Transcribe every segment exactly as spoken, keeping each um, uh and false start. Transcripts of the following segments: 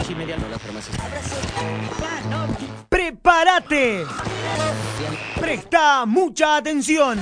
¡Prepárate! Presta mucha atención.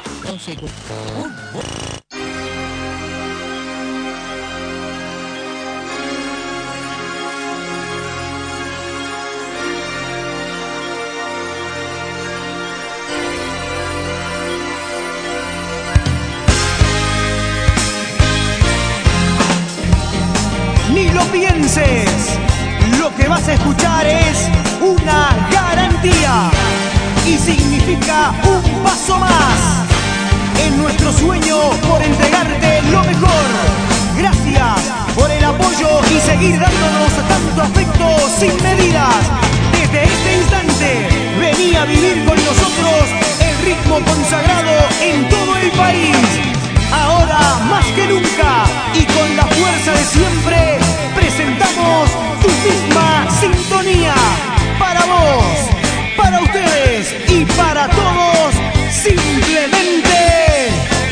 Ni lo pienses, lo que vas a escuchar es una garantía y significa un paso más en nuestro sueño por entregarte lo mejor. Gracias por el apoyo y seguir dándonos tanto afecto sin medidas. Desde este instante, vení a vivir con nosotros el ritmo consagrado en todo el país. Ahora más que nunca y con la fuerza de siempre, presentamos tu misma sintonía. Para vos, para ustedes y para todos, simplemente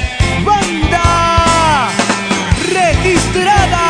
Banda Registrada.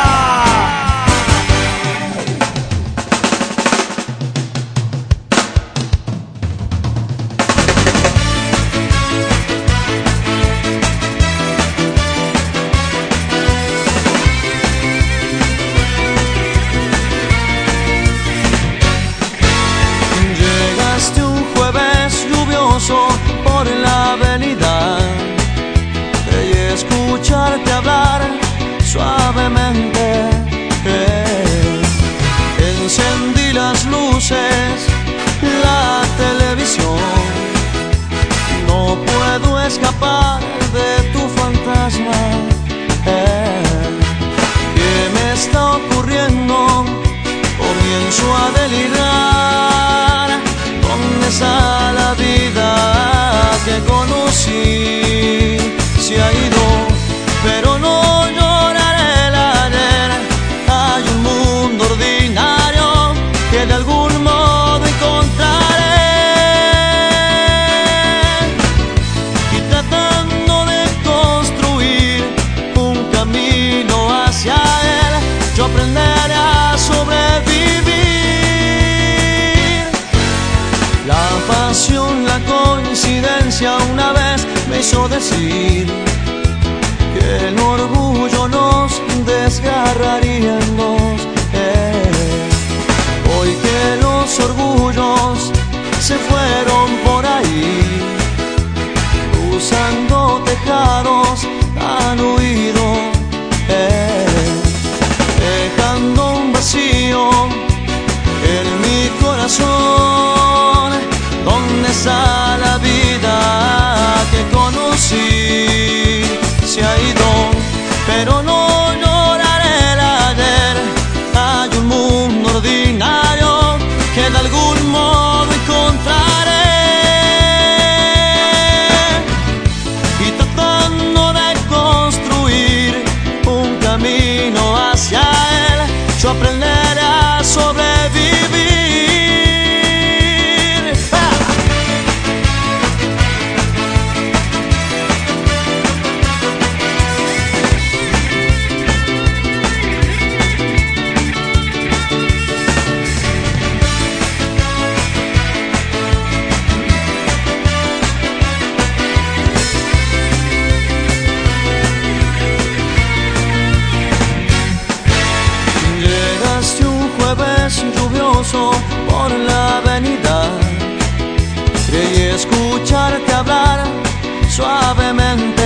Por la avenida, creí escucharte hablar suavemente. Eh, encendí las luces, la televisión. No puedo escapar de tu fantasma. Eh, ¿Qué me está ocurriendo? Comienzo a delirar. ¿Dónde está la vida que conocí? Se ha ido, pero no lloraré el ayer. Hay un mundo ordinario que de algún modo encontraré. Y tratando de construir un camino hacia él, yo aprenderé a sobrevivir. La pasión, la coincidencia una vez me hizo decir que el orgullo nos desgarraría en dos. Eh, hoy que los orgullos se fueron por ahí, cruzando tejados han huido, eh, dejando un vacío en mi corazón. ¿Dónde está la vida que conocí? Se ha ido, pero no lloraré el ayer. Hay un mundo ordinario que de algún modo encontraré. Y tratando de construir un camino hacia él, yo aprenderé a sobrevivir. Lluvioso por la avenida, creí escucharte hablar suavemente.